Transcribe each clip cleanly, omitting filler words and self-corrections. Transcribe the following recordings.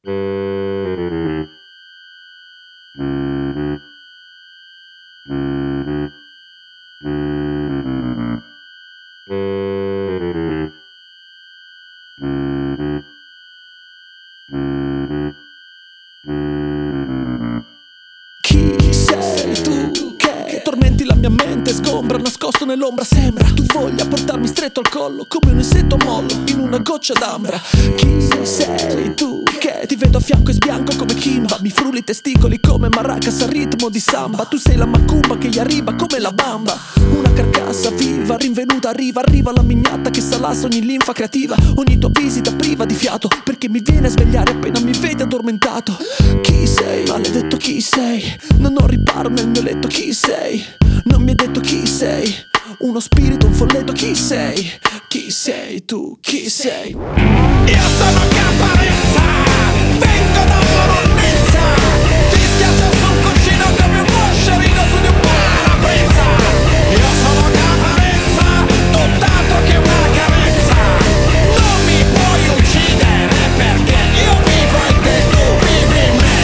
Chi sei tu che tormenti la mia mente, sgombra, nascosto nell'ombra sembra tu voglia portarmi stretto al collo come un insetto mollo in una goccia d'ambra. Chi sei tu che ti vedo a fianco e sbianco come Kimba, mi frulli i testicoli come maracas al ritmo di samba. Tu sei la macumba che gli arriva come la bamba, una carcassa viva, rinvenuta, arriva la mignata che salassa ogni linfa creativa. Ogni tua visita priva di fiato, perché mi viene a svegliare appena mi vede addormentato. Chi sei? Maledetto chi sei? Non ho riparo nel mio letto. Chi sei? Non mi hai detto chi sei. Uno spirito, un folletto. Chi sei? Chi sei tu? Chi sei? Io sono Caparezza, vengo da Voronesia, ti schiaccio sul cuscino come un moscerino su di un parabrezza. Io sono Caparezza, tutt'altro che una carezza. Non mi puoi uccidere perché io vivo in te, tu vivi in me.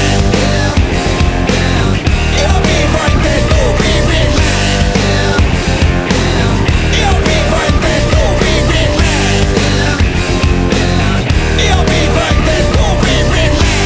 Io vivo in te, tu vivi in me. Io vivo in te, tu vivi in me. Io vivo in te, tu vivi in me.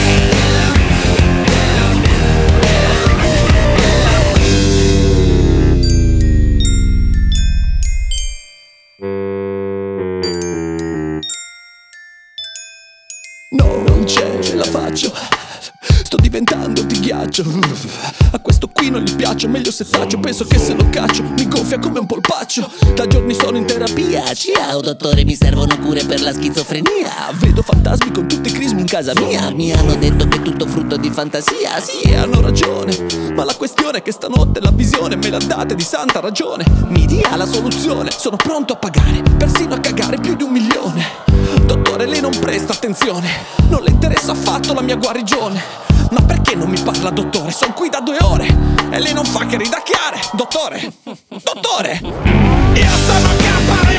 Non ce la faccio, sto diventando di ghiaccio. A questo qui non gli piace, meglio se taccio. Penso che se lo caccio mi gonfia come un polpaccio. Da giorni sono in terapia. Ciao dottore, mi servono cure per la schizofrenia. Vedo fantasmi con tutti i crismi in casa mia. Mi hanno detto che è tutto frutto di fantasia. Sì, hanno ragione, ma la questione è che stanotte la visione me la date di santa ragione. Mi dia la soluzione, sono pronto a pagare, persino a cagare più di 1 milione. Dottore, lei non presta attenzione, non le interessa affatto la mia guarigione. Ma perché non mi parla, dottore? Sono qui da 2 ore e lei non fa che ridacchiare. Dottore, dottore. Io sono Caparezza.